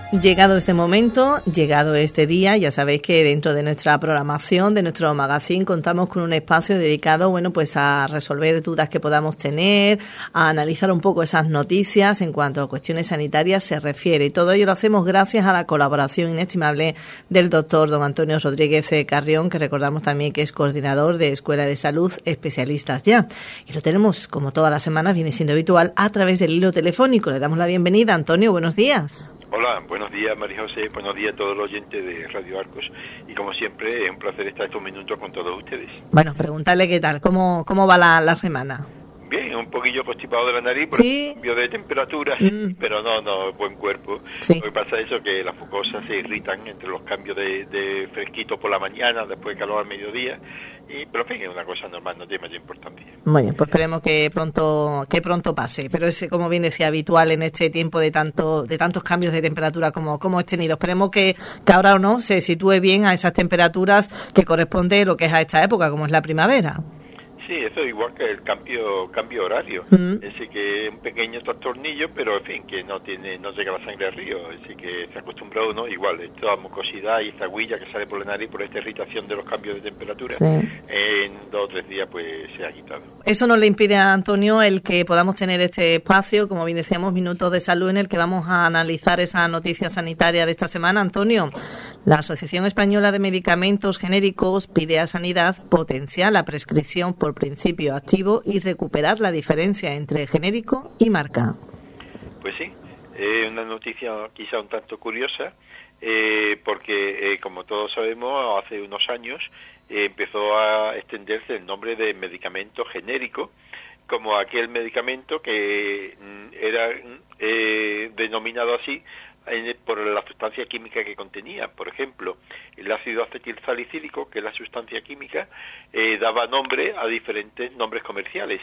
Llegado este momento, llegado este día, ya sabéis que dentro de nuestra programación, de nuestro magazine, contamos con un espacio dedicado, pues a resolver dudas que podamos tener, a analizar un poco esas noticias en cuanto a cuestiones sanitarias se refiere. Y todo ello lo hacemos gracias a la colaboración inestimable del doctor don Antonio Rodríguez Carrión, que recordamos también que es coordinador de Escuela de Salud Especialistas Ya. Y lo tenemos, como todas las semanas, viene siendo habitual, a través del hilo telefónico. Le damos la bienvenida. Antonio, buenos días. Hola, buenos días María José, buenos días a todos los oyentes de Radio Arcos y como siempre es un placer estar estos minutos con todos ustedes. Bueno, preguntarle qué tal, cómo va la semana. Bien, un poquillo constipado de la nariz por ¿Sí? el cambio de temperatura, pero no, buen cuerpo. Sí. Lo que pasa es eso, que las mucosas se irritan entre los cambios de fresquito por la mañana, después de calor al mediodía, pero en fin, es una cosa normal, no tiene mayor importancia. Muy bien, pues esperemos que pronto pase, pero es, como bien decía, habitual en este tiempo de tantos cambios de temperatura como hemos tenido. Esperemos que ahora o no se sitúe bien a esas temperaturas que corresponde lo que es a esta época, como es la primavera. Sí, eso es igual que el cambio horario. Así que un pequeño trastornillo, pero en fin, que no llega la sangre al río. Así que se acostumbra uno, igual, esta mucosidad y esta huilla que sale por la nariz por esta irritación de los cambios de temperatura, sí. En 2 o 3 días pues se ha quitado. Eso no le impide a Antonio el que podamos tener este espacio, como bien decíamos, Minutos de Salud, en el que vamos a analizar esa noticia sanitaria de esta semana. Antonio, la Asociación Española de Medicamentos Genéricos pide a Sanidad potenciar la prescripción por principio activo y recuperar la diferencia entre genérico y marca. Pues sí, una noticia quizá un tanto curiosa, porque como todos sabemos, hace unos años empezó a extenderse el nombre de medicamento genérico como aquel medicamento que era denominado así por la sustancia química que contenía. Por ejemplo, el ácido acetilsalicílico, que es la sustancia química, daba nombre a diferentes nombres comerciales.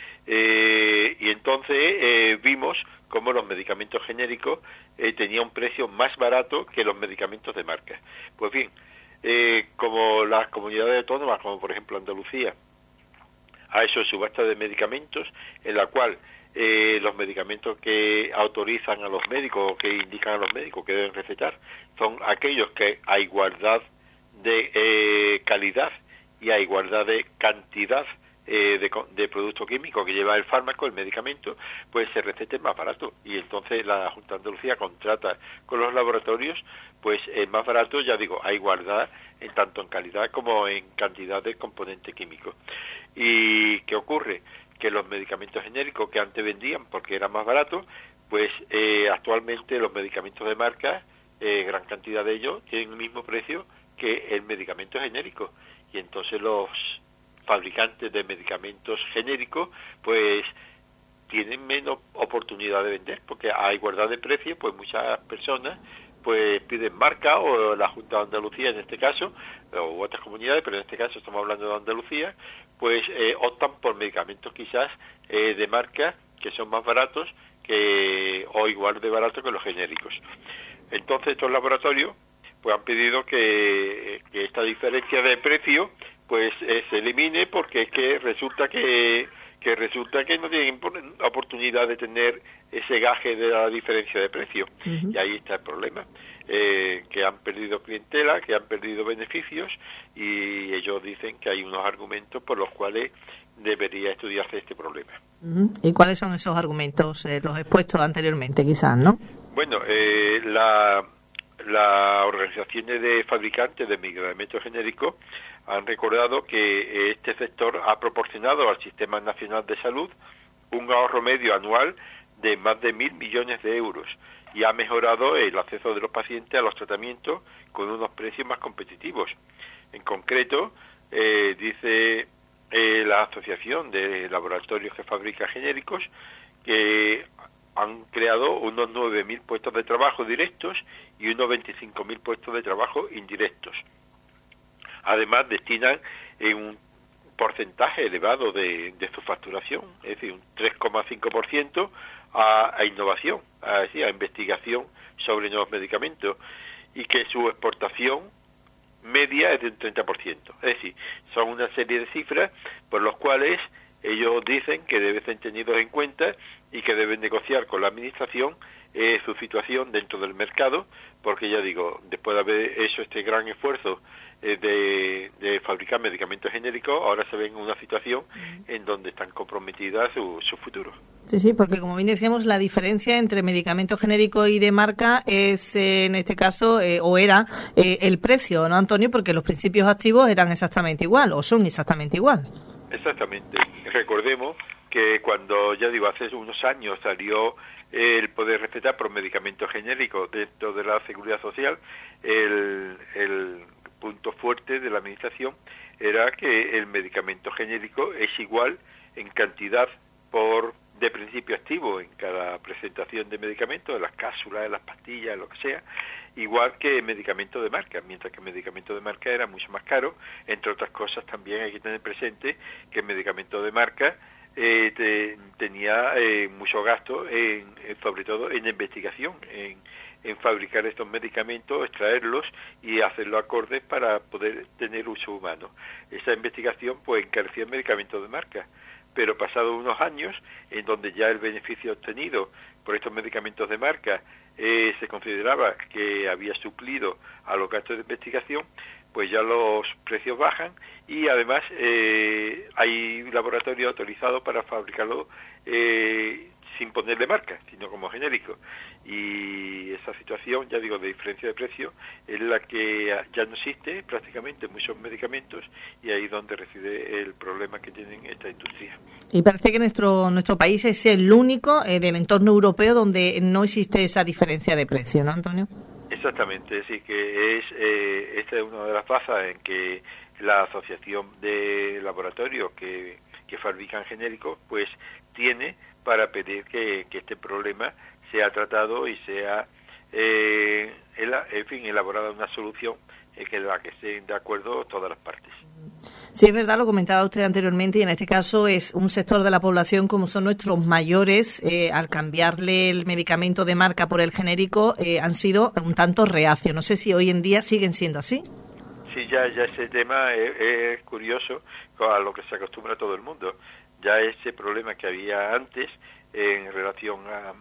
Y entonces vimos cómo los medicamentos genéricos tenían un precio más barato que los medicamentos de marca. Pues bien, como las comunidades autónomas, como por ejemplo Andalucía, ha hecho subasta de medicamentos en la cual los medicamentos que autorizan a los médicos o que indican a los médicos que deben recetar son aquellos que a igualdad de calidad y a igualdad de cantidad de producto químico que lleva el fármaco, el medicamento, pues se recete más barato. Y entonces la Junta de Andalucía contrata con los laboratorios, pues más barato, ya digo, a igualdad en tanto en calidad como en cantidad de componente químico. ¿Y qué ocurre? Que los medicamentos genéricos que antes vendían porque era más barato, pues actualmente los medicamentos de marca, gran cantidad de ellos, tienen el mismo precio que el medicamento genérico. Y entonces los fabricantes de medicamentos genéricos pues tienen menos oportunidad de vender, porque a igualdad de precio pues muchas personas pues piden marca, o la Junta de Andalucía en este caso, o otras comunidades, pero en este caso estamos hablando de Andalucía, pues optan por medicamentos quizás de marca que son más baratos o igual de baratos que los genéricos. Entonces estos laboratorios pues han pedido que esta diferencia de precio pues se elimine, porque es que resulta que no tienen oportunidad de tener ese gaje de la diferencia de precio. Y ahí está el problema, que han perdido clientela, que han perdido beneficios, y ellos dicen que hay unos argumentos por los cuales debería estudiarse este problema. ¿Y cuáles son esos argumentos? Los expuestos anteriormente, quizás, ¿no? Bueno, las organizaciones de fabricantes de medicamentos genéricos han recordado que este sector ha proporcionado al Sistema Nacional de Salud un ahorro medio anual de más de 1.000 millones de euros y ha mejorado el acceso de los pacientes a los tratamientos con unos precios más competitivos. En concreto, dice la Asociación de Laboratorios que Fabrica Genéricos que han creado unos 9.000 puestos de trabajo directos y unos 25.000 puestos de trabajo indirectos. Además, destinan un porcentaje elevado de su facturación, es decir, un 3,5% a innovación, a investigación sobre nuevos medicamentos, y que su exportación media es de un 30%. Es decir, son una serie de cifras por las cuales ellos dicen que deben ser tenidos en cuenta y que deben negociar con la administración su situación dentro del mercado, porque ya digo, después de haber hecho este gran esfuerzo de fabricar medicamentos genéricos, ahora se ven en una situación en donde están comprometidas su futuro. Sí, porque como bien decíamos, la diferencia entre medicamento genérico y de marca es, en este caso, o era el precio, ¿no, Antonio? Porque los principios activos eran exactamente igual, o son exactamente igual. Exactamente. Recordemos que cuando, ya digo, hace unos años salió el poder recetar por medicamentos genéricos dentro de la Seguridad Social, el punto fuerte de la administración era que el medicamento genérico es igual en cantidad de principio activo en cada presentación de medicamento, de las cápsulas, de las pastillas, lo que sea, igual que el medicamento de marca, mientras que el medicamento de marca era mucho más caro. Entre otras cosas, también hay que tener presente que el medicamento de marca tenía mucho gasto, sobre todo en investigación, en fabricar estos medicamentos, extraerlos y hacerlos acordes para poder tener uso humano. Esa investigación pues encarecía el medicamento de marca, pero pasados unos años, en donde ya el beneficio obtenido por estos medicamentos de marca se consideraba que había suplido a los gastos de investigación, pues ya los precios bajan y además hay laboratorios autorizados para fabricarlo sin ponerle marca, sino como genérico. Y esa situación, ya digo, de diferencia de precio, es la que ya no existe prácticamente en muchos medicamentos, y ahí es donde reside el problema que tienen esta industria. Y parece que nuestro país es el único del entorno europeo donde no existe esa diferencia de precio, ¿no, Antonio? Exactamente, sí, que esta es una de las bazas en que la Asociación de Laboratorios que fabrican genéricos, pues tiene para pedir que este problema sea tratado y sea, elaborada una solución en la que estén de acuerdo todas las partes. Sí, es verdad, lo comentaba usted anteriormente, y en este caso es un sector de la población como son nuestros mayores, al cambiarle el medicamento de marca por el genérico, han sido un tanto reacios. No sé si hoy en día siguen siendo así. Sí, ya ese tema es curioso, a lo que se acostumbra todo el mundo. Ya ese problema que había antes en relación a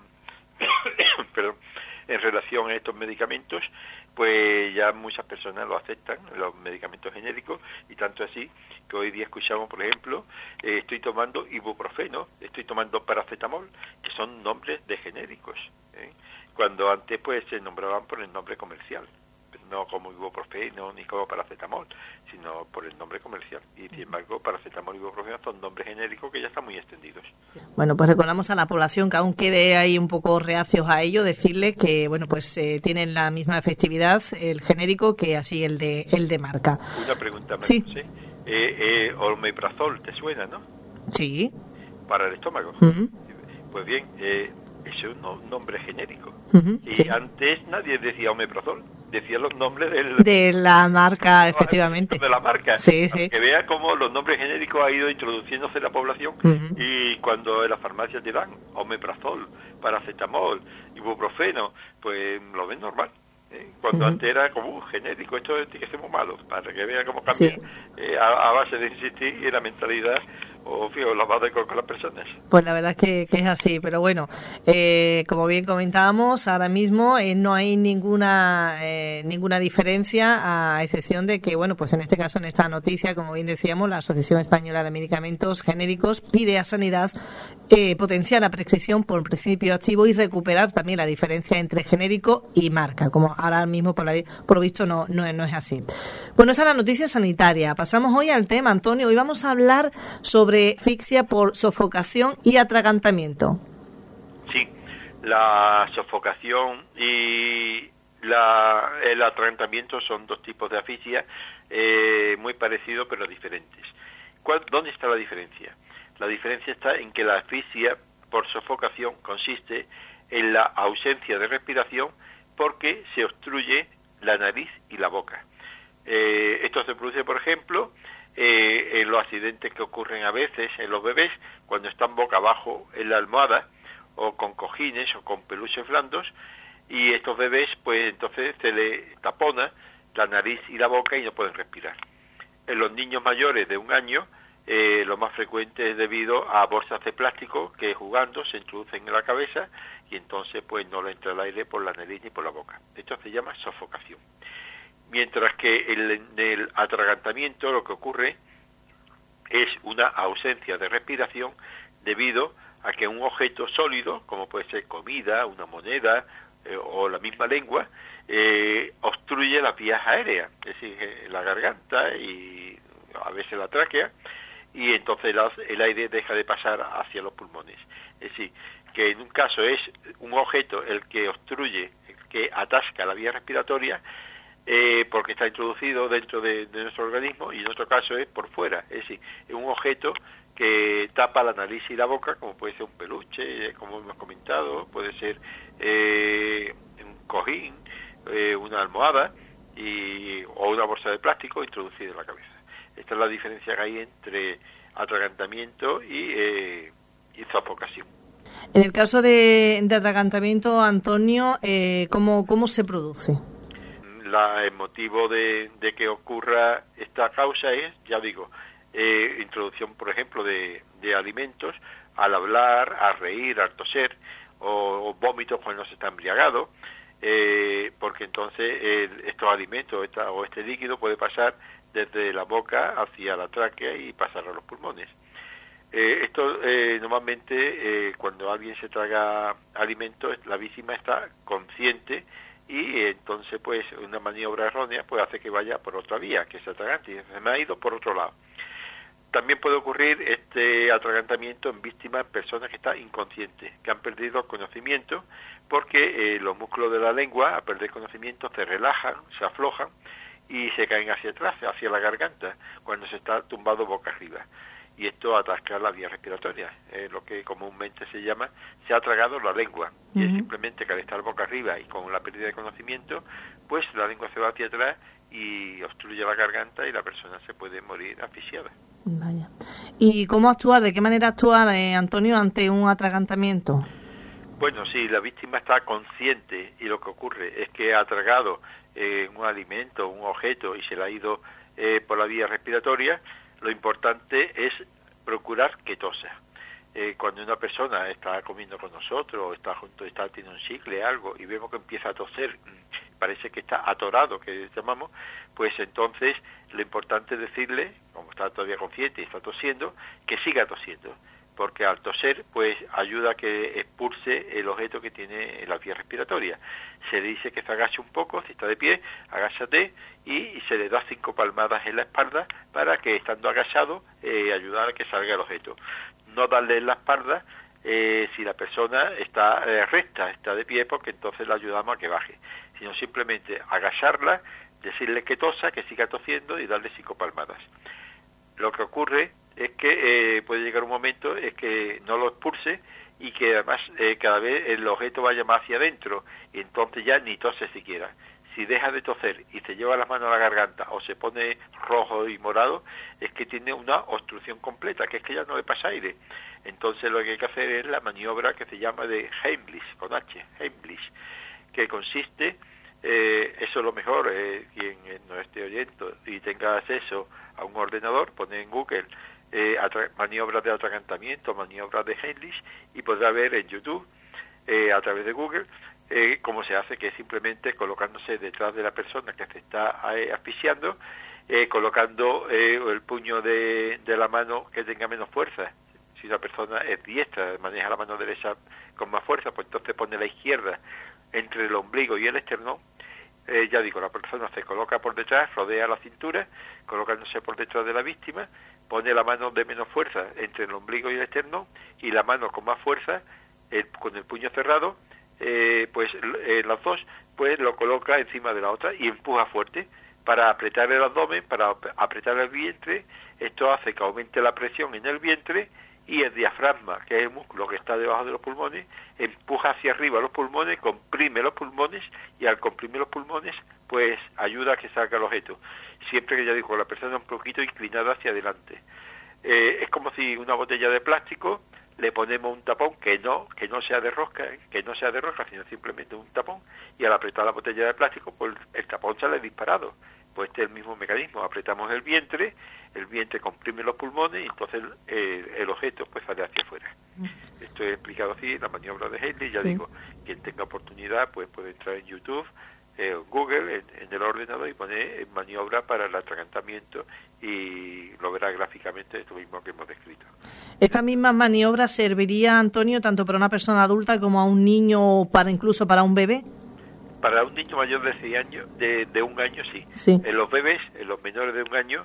en relación a estos medicamentos, pues ya muchas personas lo aceptan, los medicamentos genéricos, y tanto así que hoy día escuchamos, por ejemplo, estoy tomando ibuprofeno, estoy tomando paracetamol, que son nombres de genéricos, cuando antes pues se nombraban por el nombre comercial, no como ibuprofeno ni como paracetamol, sino por el nombre comercial. Y sin embargo, paracetamol y ibuprofeno son nombres genéricos que ya están muy extendidos. Bueno, pues recordamos a la población que aún quede ahí un poco reacios a ello, decirle que bueno, pues tienen la misma efectividad el genérico que así el de marca. Una pregunta más. Sí. Omeprazol, ¿te suena, no? Sí. Para el estómago. Uh-huh. Pues bien, es un nombre genérico. Uh-huh, y sí. Antes nadie decía omeprazol, decía los nombres de la marca, efectivamente. De la marca. Sí, sí. Que vea cómo los nombres genéricos han ido introduciéndose en la población, uh-huh. Y cuando en las farmacias te dan omeprazol, paracetamol, ibuprofeno, pues lo ven normal. Cuando uh-huh. antes era como genérico, esto tiene que ser muy malo, para que vean cómo cambia, sí. A base de insistir en la mentalidad o lavado de con las personas. Pues la verdad es que es así, pero bueno, como bien comentábamos, ahora mismo no hay ninguna diferencia, a excepción de que, bueno, pues en este caso, en esta noticia, como bien decíamos, la Asociación Española de Medicamentos Genéricos pide a Sanidad potenciar la prescripción por principio activo y recuperar también la diferencia entre genérico y marca, como ahora mismo por lo visto no es así. Bueno, esa es la noticia sanitaria. Pasamos hoy al tema, Antonio. Hoy vamos a hablar sobre asfixia por sofocación y atragantamiento. Sí, la sofocación y el atragantamiento son dos tipos de asfixia muy parecidos pero diferentes. ¿Dónde está la diferencia? La diferencia está en que la asfixia por sofocación consiste en la ausencia de respiración porque se obstruye la nariz y la boca. Esto se produce, por ejemplo, en los accidentes que ocurren a veces en los bebés cuando están boca abajo en la almohada o con cojines o con peluches blandos, y estos bebés pues entonces se le tapona la nariz y la boca y no pueden respirar. En los niños mayores de 1 año lo más frecuente es debido a bolsas de plástico que jugando se introducen en la cabeza y entonces pues no le entra el aire por la nariz ni por la boca. Esto se llama sofocación. Mientras que en el atragantamiento lo que ocurre es una ausencia de respiración debido a que un objeto sólido, como puede ser comida, una moneda o la misma lengua, obstruye las vías aéreas, es decir, la garganta y a veces la tráquea, y entonces el aire deja de pasar hacia los pulmones. Es decir, que en un caso es un objeto el que obstruye, el que atasca la vía respiratoria, porque está introducido dentro de nuestro organismo, y en otro caso es por fuera, es decir, es un objeto que tapa la nariz y la boca, como puede ser un peluche, como hemos comentado, puede ser un cojín, una almohada o una bolsa de plástico introducida en la cabeza. Esta es la diferencia que hay entre atragantamiento y sofocación. En el caso de atragantamiento, Antonio, ¿cómo se produce? El motivo de que ocurra esta causa es, ya digo, introducción, por ejemplo, de alimentos al hablar, al reír, al toser, o vómitos cuando se está embriagado, porque entonces estos alimentos o este líquido puede pasar desde la boca hacia la tráquea y pasar a los pulmones. Esto normalmente cuando alguien se traga alimentos, la víctima está consciente y entonces pues una maniobra errónea pues hace que vaya por otra vía, que es atragante, y se me ha ido por otro lado. También puede ocurrir este atragantamiento en víctimas, personas que están inconscientes, que han perdido conocimiento, porque los músculos de la lengua, al perder conocimiento, se relajan, se aflojan y se caen hacia atrás, hacia la garganta, cuando se está tumbado boca arriba. Y esto atasca la vía respiratoria, lo que comúnmente se ha tragado la lengua. Y es simplemente que al estar boca arriba y con la pérdida de conocimiento, pues la lengua se va hacia atrás y obstruye la garganta y la persona se puede morir asfixiada. Vaya. ¿Y cómo actuar? ¿De qué manera actuar, Antonio, ante un atragantamiento? Bueno, si la víctima está consciente y lo que ocurre es que ha tragado un alimento, un objeto y se le ha ido por la vía respiratoria, lo importante es procurar que tosa. Cuando una persona está comiendo con nosotros o está tiene un chicle, algo, y vemos que empieza a toser, parece que está atorado, que llamamos, pues entonces lo importante es decirle, como está todavía consciente y está tosiendo, que siga tosiendo, porque al toser pues ayuda a que expulse el objeto que tiene en la vía respiratoria. Se dice que se agache un poco, si está de pie, agáchate y se le da 5 palmadas en la espalda para que, estando agachado, ayudar a que salga el objeto. No darle en la espalda si la persona está recta, está de pie, porque entonces la ayudamos a que baje, sino simplemente agacharla, decirle que tosa, que siga tosiendo y darle 5 palmadas. Lo que ocurre es que puede llegar un momento es que no lo expulse y que además cada vez el objeto vaya más hacia adentro y entonces ya ni tose siquiera. Si deja de toser y se lleva las manos a la garganta o se pone rojo y morado, es que tiene una obstrucción completa, que es que ya no le pasa aire. Entonces lo que hay que hacer es la maniobra que se llama de Heimlich, con H, Heimlich, que consiste, eso es lo mejor, quien no esté oyendo y tenga acceso a un ordenador, pone en Google maniobras de atragantamiento, maniobras de Heimlich, y podrá ver en YouTube, a través de Google, cómo se hace, que es simplemente colocándose detrás de la persona que se está asfixiando, colocando el puño de la mano que tenga menos fuerza. Si una persona es diestra, maneja la mano derecha con más fuerza, pues entonces pone la izquierda entre el ombligo y el esternón. Ya digo, la persona se coloca por detrás, rodea la cintura, colocándose por detrás de la víctima, pone la mano de menos fuerza entre el ombligo y el esternón, y la mano con más fuerza, con el puño cerrado, pues las dos, pues lo coloca encima de la otra y empuja fuerte para apretar el abdomen, para apretar el vientre. Esto hace que aumente la presión en el vientre, y el diafragma, que es el músculo que está debajo de los pulmones, empuja hacia arriba los pulmones, comprime los pulmones, y al comprimir los pulmones, pues ayuda a que salga el objeto. Siempre que, ya digo, la persona un poquito inclinada hacia adelante. Es como si una botella de plástico le ponemos un tapón que no sea de rosca, sino simplemente un tapón, y al apretar la botella de plástico, pues el tapón sale disparado, pues este es el mismo mecanismo, apretamos el vientre comprime los pulmones y entonces el objeto pues sale hacia afuera. Esto es explicado así, la maniobra de Haley. Ya digo, quien tenga oportunidad pues puede entrar en YouTube, Google, en el ordenador y poner maniobra para el atragantamiento y lo verá gráficamente, esto mismo que hemos descrito. ¿Esta misma maniobra serviría, Antonio, tanto para una persona adulta como a un niño o incluso para un bebé? Para un niño mayor de 6 años, de 1 año, sí. En los bebés, en los menores de 1 año,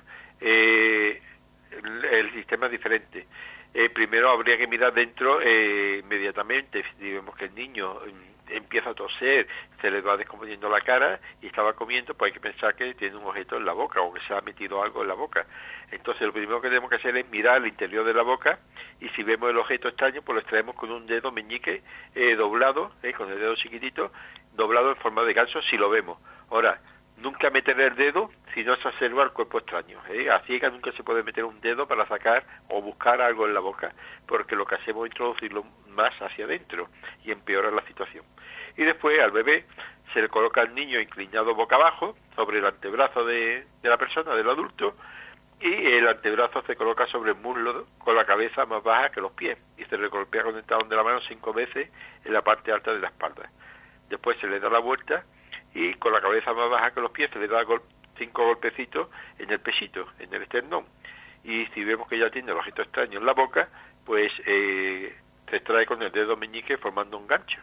el sistema es diferente. Primero habría que mirar dentro inmediatamente. Si vemos que el niño empieza a toser, se le va descomponiendo la cara y estaba comiendo, pues hay que pensar que tiene un objeto en la boca o que se ha metido algo en la boca. Entonces lo primero que tenemos que hacer es mirar el interior de la boca y si vemos el objeto extraño, pues lo extraemos con un dedo meñique doblado, con el dedo chiquitito, doblado en forma de ganso si lo vemos. Ahora, nunca meter el dedo si no se observa el cuerpo extraño. A ciegas nunca se puede meter un dedo para sacar o buscar algo en la boca, porque lo que hacemos es introducirlo más hacia adentro y empeorar la situación. Y después al bebé se le coloca al niño inclinado boca abajo sobre el antebrazo de la persona, del adulto, y el antebrazo se coloca sobre el muslo con la cabeza más baja que los pies y se le golpea con el talón de la mano 5 veces en la parte alta de la espalda. Después se le da la vuelta y con la cabeza más baja que los pies se le da 5 golpecitos en el pechito, en el esternón. Y si vemos que ya tiene el objeto extraño en la boca, pues se extrae con el dedo meñique formando un gancho.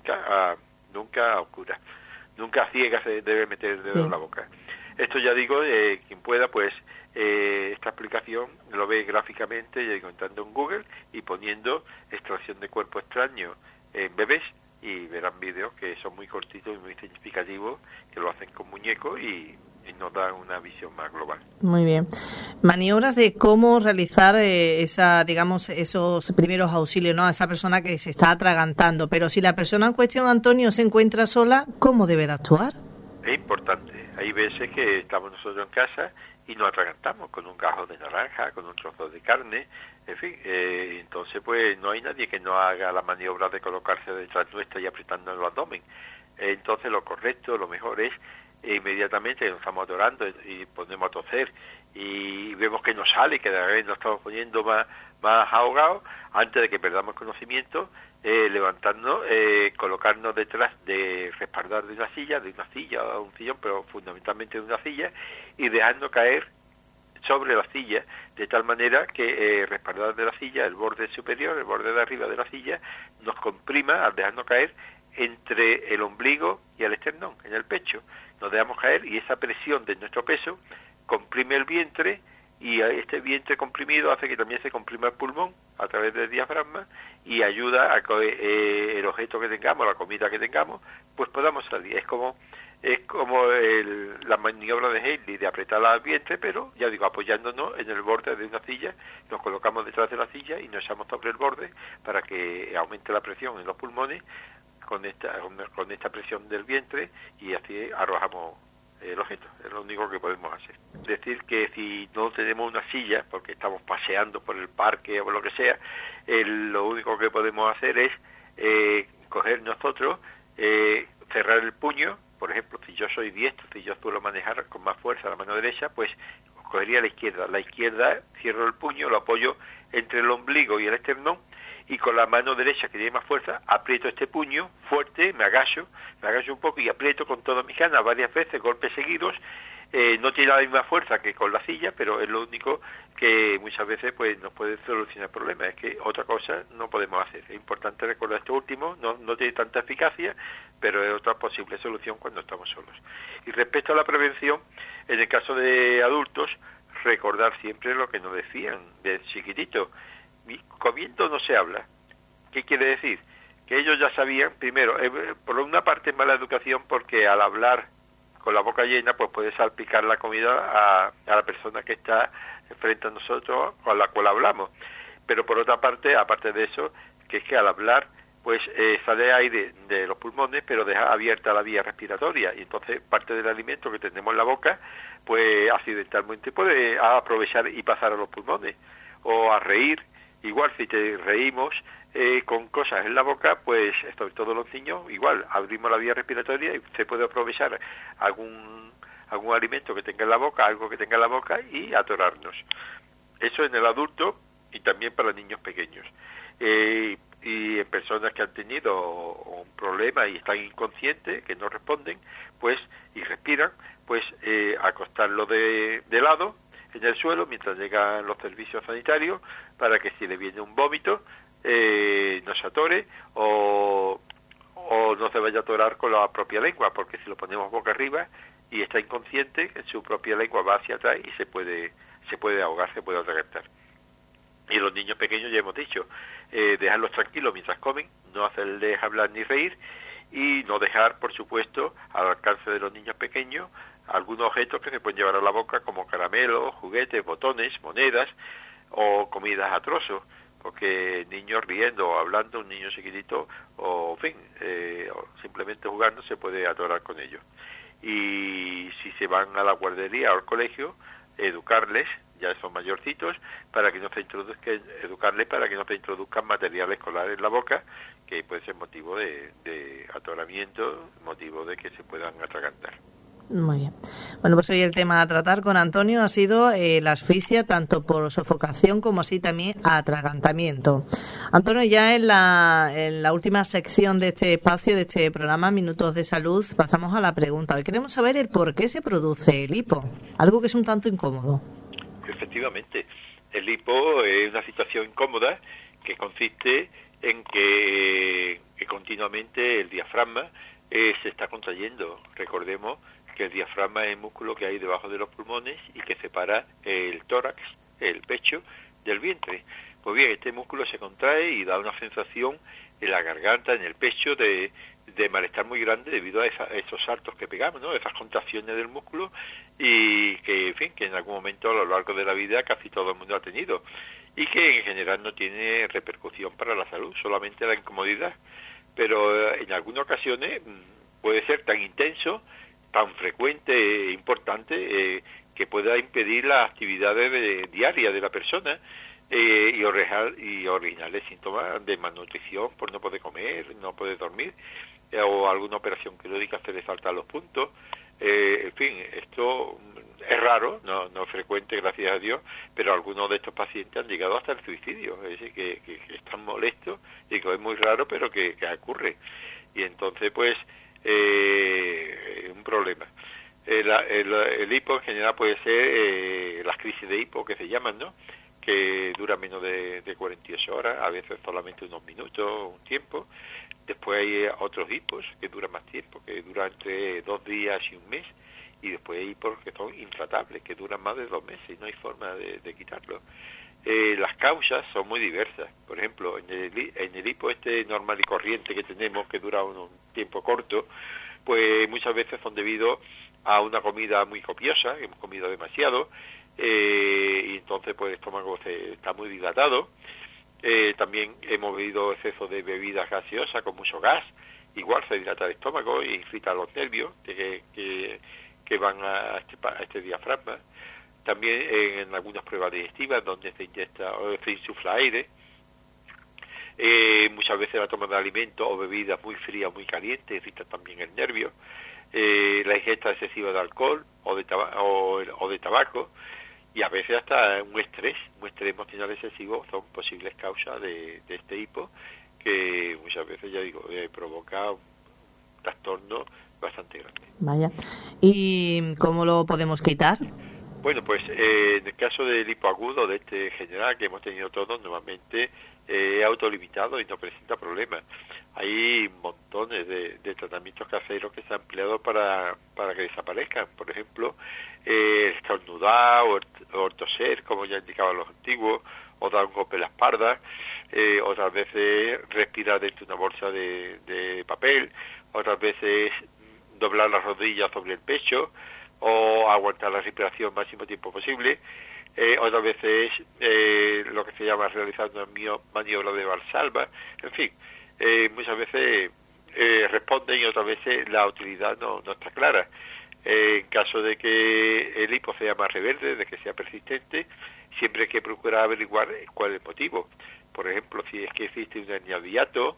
Nunca a oscuras. Nunca a ciegas se debe meter el dedo en la boca. Esto ya digo, quien pueda, pues esta explicación lo ve gráficamente, ya digo, entrando en Google y poniendo extracción de cuerpo extraño en bebés, y verán vídeos que son muy cortitos y muy significativos, que lo hacen con muñecos y nos dan una visión más global. Muy bien. Maniobras de cómo realizar esos primeros auxilios, ¿no?, a esa persona que se está atragantando. Pero si la persona en cuestión, Antonio, se encuentra sola, ¿cómo debe de actuar? Es importante. Hay veces que estamos nosotros en casa y nos atragantamos con un gajo de naranja, con un trozo de carne, en fin, entonces pues no hay nadie que no haga la maniobra de colocarse detrás nuestra y apretando el abdomen. Entonces lo correcto, lo mejor es inmediatamente nos estamos adorando y ponemos a toser y vemos que nos sale, que de repente nos estamos poniendo más ahogados, antes de que perdamos conocimiento, levantarnos, colocarnos detrás de respaldar de una silla o un sillón, pero fundamentalmente de una silla, y dejarnos caer sobre la silla, de tal manera que respaldar de la silla, el borde superior, el borde de arriba de la silla, nos comprima al dejarnos caer entre el ombligo y el esternón, en el pecho. Nos dejamos caer y esa presión de nuestro peso comprime el vientre, y este vientre comprimido hace que también se comprima el pulmón a través del diafragma y ayuda a que el objeto que tengamos, la comida que tengamos, pues podamos salir. Es como la maniobra de Haley de apretar al vientre, pero ya digo, apoyándonos en el borde de una silla, nos colocamos detrás de la silla y nos echamos sobre el borde para que aumente la presión en los pulmones con esta presión del vientre, y así arrojamos el objeto. Es lo único que podemos hacer. Decir que si no tenemos una silla porque estamos paseando por el parque o lo que sea, lo único que podemos hacer es coger nosotros, cerrar el puño. Por ejemplo, si yo soy diestro, si yo suelo manejar con más fuerza la mano derecha, pues cogería la izquierda, cierro el puño, lo apoyo entre el ombligo y el esternón, y con la mano derecha, que tiene más fuerza, aprieto este puño fuerte, me agacho un poco y aprieto con todas mis ganas varias veces, golpes seguidos. No tiene la misma fuerza que con la silla, pero es lo único que muchas veces pues nos puede solucionar problemas. Es que otra cosa no podemos hacer. Es importante recordar esto último, no tiene tanta eficacia, pero es otra posible solución cuando estamos solos. Y respecto a la prevención, en el caso de adultos, recordar siempre lo que nos decían de chiquitito: comiendo no se habla. ¿Qué quiere decir? Que ellos ya sabían, primero, por una parte mala educación, porque al hablar con la boca llena pues puede salpicar la comida a la persona que está frente a nosotros, con la cual hablamos. Pero por otra parte, aparte de eso, que es que al hablar pues sale aire de los pulmones, pero deja abierta la vía respiratoria, y entonces parte del alimento que tenemos en la boca pues accidentalmente puede aprovechar y pasar a los pulmones. O a reír, igual si te reímos con cosas en la boca, pues sobre todo los niños, igual abrimos la vía respiratoria y se puede aprovechar algún alimento que tenga en la boca, algo que tenga en la boca y atorarnos. Eso en el adulto y también para niños pequeños. Y en personas que han tenido un problema y están inconscientes, que no responden, pues, y respiran, pues acostarlo de lado en el suelo mientras llegan los servicios sanitarios, para que si le viene un vómito no se atore o no se vaya a atorar con la propia lengua, porque si lo ponemos boca arriba y está inconsciente, su propia lengua va hacia atrás y se puede ahogar, se puede atragantar. Y los niños pequeños, ya hemos dicho, dejarlos tranquilos mientras comen, no hacerles hablar ni reír, y no dejar, por supuesto, al alcance de los niños pequeños algunos objetos que se pueden llevar a la boca, como caramelos, juguetes, botones, monedas o comidas a trozos, porque niños riendo o hablando, un niño chiquitito, o en fin, o simplemente jugando, se puede atorar con ellos. Y si se van a la guardería o al colegio, educarles, ya son mayorcitos, para que no se introduzcan, educarles para que no se introduzcan material escolar en la boca, que puede ser motivo de atoramiento, motivo de que se puedan atragantar. Muy bien. Bueno, pues hoy el tema a tratar con Antonio ha sido la asfixia, tanto por sofocación como así también atragantamiento. Antonio, ya en la última sección de este espacio, de este programa, Minutos de Salud, pasamos a la pregunta. Hoy queremos saber el por qué se produce el hipo, algo que es un tanto incómodo. Efectivamente, el hipo es una situación incómoda que consiste en que continuamente el diafragma se está contrayendo. Recordemos que el diafragma es el músculo que hay debajo de los pulmones y que separa el tórax, el pecho, del vientre. Pues bien, este músculo se contrae y da una sensación en la garganta, en el pecho, de malestar muy grande debido a esos saltos que pegamos, ¿no? Esas contracciones del músculo, y que, en fin, que en algún momento a lo largo de la vida casi todo el mundo ha tenido, y que en general no tiene repercusión para la salud, solamente la incomodidad. Pero en algunas ocasiones puede ser tan intenso, tan frecuente e importante, que pueda impedir las actividades diarias de la persona, y originarle síntomas de malnutrición por no poder comer, no poder dormir, o alguna operación quirúrgica se le salta a los puntos. En fin, esto es raro, no es frecuente, gracias a Dios, pero algunos de estos pacientes han llegado hasta el suicidio, es decir, que están molestos y que es muy raro, pero que ocurre. Y entonces, pues, un problema. El hipo en general puede ser las crisis de hipo, que se llaman, ¿no?, que dura menos de 48 horas, a veces solamente unos minutos, un tiempo. Después hay otros hipos que duran más tiempo, que duran entre 2 días y un mes, y después hay hipos que son intratables, que duran más de 2 meses y no hay forma de quitarlo. Las causas son muy diversas. Por ejemplo, en el hipo este normal y corriente que tenemos, que dura un tiempo corto, pues muchas veces son debido a una comida muy copiosa, hemos comido demasiado, y entonces pues el estómago está muy dilatado. También hemos bebido exceso de bebidas gaseosas con mucho gas, igual se dilata el estómago y irrita los nervios que van a este diafragma. También en algunas pruebas digestivas donde se inyecta o se insufla aire. Muchas veces la toma de alimentos o bebidas muy frías, muy calientes, irrita también el nervio. La ingesta excesiva de alcohol o de tabaco, y a veces hasta un estrés emocional excesivo son posibles causas de este hipo, que muchas veces, ya digo, provoca un trastorno bastante grande. Vaya. ¿Y cómo lo podemos quitar? Bueno, pues en el caso del hipo agudo, de este general que hemos tenido todos, normalmente es autolimitado y no presenta problemas. Hay montones de tratamientos caseros que se han empleado para que desaparezcan. Por ejemplo, estornudar o toser, como ya indicaban los antiguos, o dar un golpe en la espalda, otras veces respirar dentro de una bolsa de papel, otras veces doblar las rodillas sobre el pecho, o aguantar la respiración el máximo tiempo posible. Otras veces lo que se llama realizar una maniobra de Valsalva. En fin, muchas veces responden y otras veces la utilidad no está clara. En caso de que el hipo sea más rebelde, de que sea persistente, siempre hay que procurar averiguar cuál es el motivo. Por ejemplo, si es que existe un hernia de hiato,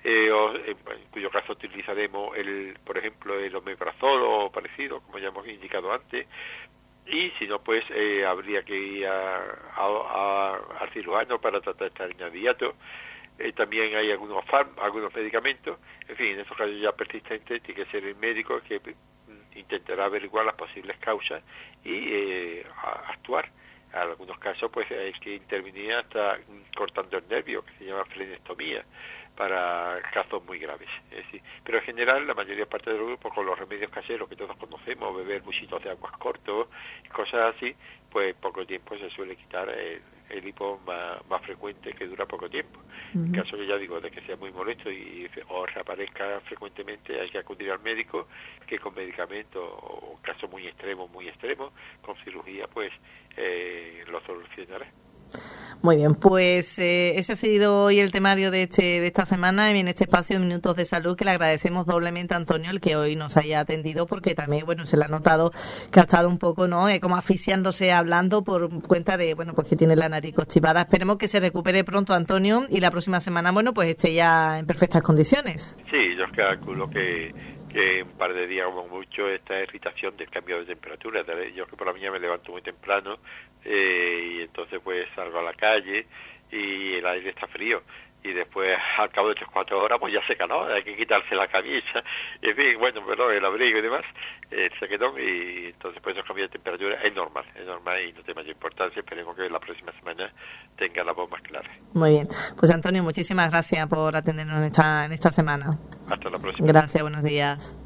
en cuyo caso utilizaremos, por ejemplo, el omeprazol o parecido, como ya hemos indicado antes, y si no, pues habría que ir al cirujano para tratar esta inmediato. También hay algunos medicamentos. En fin, en estos casos ya persistentes tiene que ser el médico que intentará averiguar las posibles causas y actuar. En algunos casos pues hay que intervenir hasta cortando el nervio, que se llama frenectomía, para casos muy graves. Es decir, pero en general la mayoría parte del grupo, con los remedios caseros que todos conocemos, beber buchitos de aguas cortos, cosas así, pues poco tiempo se suele quitar el hipo más frecuente, que dura poco tiempo. En caso que ya digo, de que sea muy molesto o reaparezca frecuentemente, hay que acudir al médico, que con medicamentos, o casos muy extremos, con cirugía, pues lo solucionará. Muy bien, pues ese ha sido hoy el temario de esta semana en este espacio de Minutos de Salud, que le agradecemos doblemente a Antonio el que hoy nos haya atendido, porque también, bueno, se le ha notado que ha estado un poco, ¿no?, como asfixiándose hablando por cuenta de, bueno, pues que tiene la nariz constipada. Esperemos que se recupere pronto, Antonio, y la próxima semana, bueno, pues esté ya en perfectas condiciones. Sí, yo calculo que un par de días como mucho esta irritación del cambio de temperatura. Yo que por la mañana me levanto muy temprano y entonces pues salgo a la calle y el aire está frío, y después al cabo de 3-4 horas pues ya seca, ¿no? Hay que quitarse la camisa, en fin, bueno, pero el abrigo y demás, el sequetón, y entonces pues el cambio de temperatura es normal y no tiene mayor importancia. Esperemos que la próxima semana tenga la voz más clara. Muy bien, pues Antonio, muchísimas gracias por atendernos en esta semana. Hasta la próxima. Gracias, buenos días.